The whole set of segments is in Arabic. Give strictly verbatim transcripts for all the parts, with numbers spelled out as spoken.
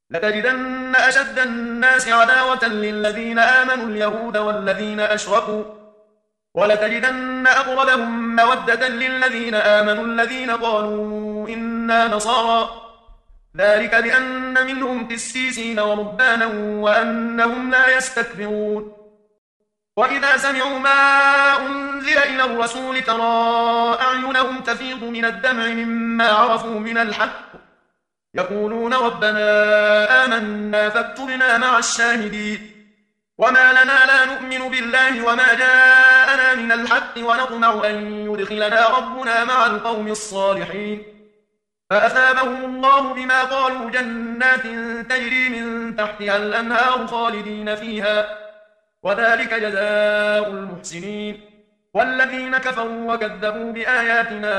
لتجدن أشد الناس عداوة للذين آمنوا اليهود والذين أشركوا ولتجدن أقربهم مودة للذين آمنوا الذين قالوا إنا نصارى ذلك بأن منهم قسيسين ورهبانا وأنهم لا يستكبرون وإذا سمعوا ما أنزل إلى الرسول ترى أعينهم تفيض من الدمع مما عرفوا من الحق يقولون ربنا آمنا فاكتبنا مع الشاهدين وما لنا لا نؤمن بالله وما جاءنا من الحق ونطمع أن يدخلنا ربنا مع القوم الصالحين فأثابهم الله بما قالوا جنات تجري من تحتها الأنهار خالدين فيها وذلك جزاء المحسنين والذين كفروا وكذبوا بآياتنا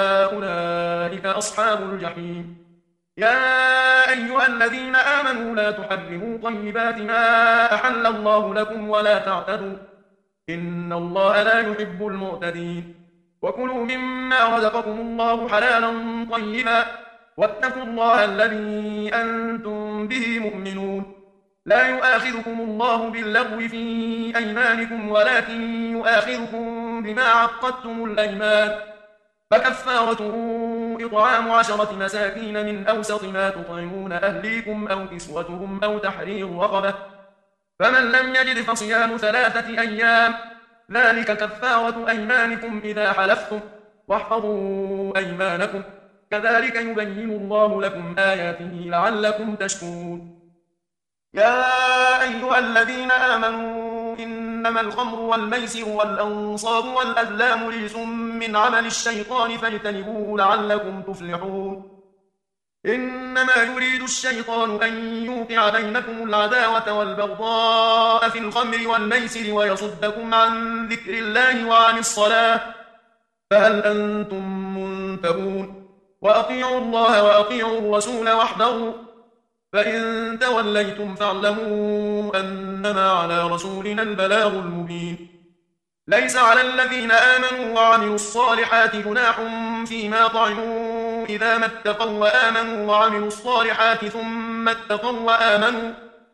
أولئك أصحاب الجحيم يا أيها الذين آمنوا لا تحرموا طيبات ما أحل الله لكم ولا تعتدوا إن الله لا يحب المعتدين وكلوا مما رزقكم الله حلالا طيبا واتقوا الله الذي أنتم به مؤمنون لا يؤاخذكم الله باللغو في أيمانكم ولكن يؤاخذكم بما عقدتم الأيمان فكفارته إطعام عشرة مساكين من أوسط ما تطعمون أهليكم أو كسوتهم أو تحرير رقبة فمن لم يجد فصيام ثلاثة أيام ذلك كفارة أيمانكم إذا حلفتم واحفظوا أيمانكم كذلك يبين الله لكم آياته لعلكم تشكرون يا أيها الذين آمنوا إنما الخمر والميسر والأنصاب والأزلام رجس من عمل الشيطان فاجتنبوه لعلكم تفلحون إنما يريد الشيطان أن يوقع بينكم العداوة والبغضاء في الخمر والميسر ويصدكم عن ذكر الله وعن الصلاة فهل أنتم منتهون وأطيعوا الله وأطيعوا الرسول واحذروا فإن توليتم فاعلموا أنما على رسولنا البلاغ المبين ليس على الذين آمنوا وعملوا الصالحات جناح فيما طعموا إذا ما اتقوا وآمنوا وعملوا الصالحات ثم اتقوا وآمنوا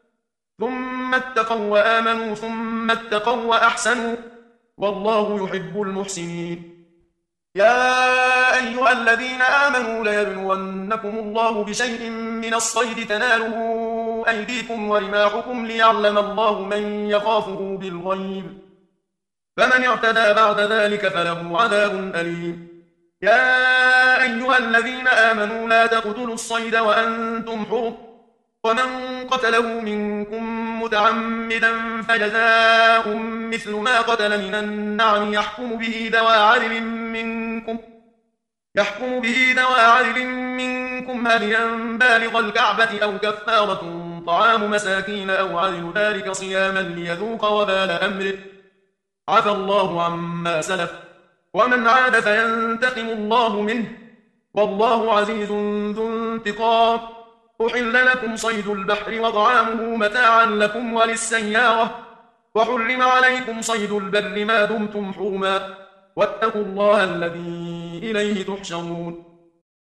ثم اتقوا وآمنوا ثم اتقوا وأحسنوا والله يحب المحسنين يا أيها الذين آمنوا ليبلونكم الله بشيء من الصيد تناله أيديكم ورماحكم ليعلم الله من يخافه بالغيب فمن اعتدى بعد ذلك فله عذاب أليم يا أيها الذين آمنوا لا تقتلوا الصيد وأنتم حرم ومن قتله منكم متعمدا فجزاء مثل ما قتل من النعم يحكم به ذوى عدل منكم يحكم به ذوى عدل منكم هديا بالغ الكعبة أو كفارة طعام مساكين أو عدل ذلك صياما ليذوق وبال أمره عفى الله عما سلف ومن عاد فينتقم الله منه والله عزيز ذو انتقام أحل لكم صيد البحر وطعامه متاعا لكم وللسيارة وحرم عليكم صيد البر ما دمتم حرما واتقوا الله الذي إليه تحشرون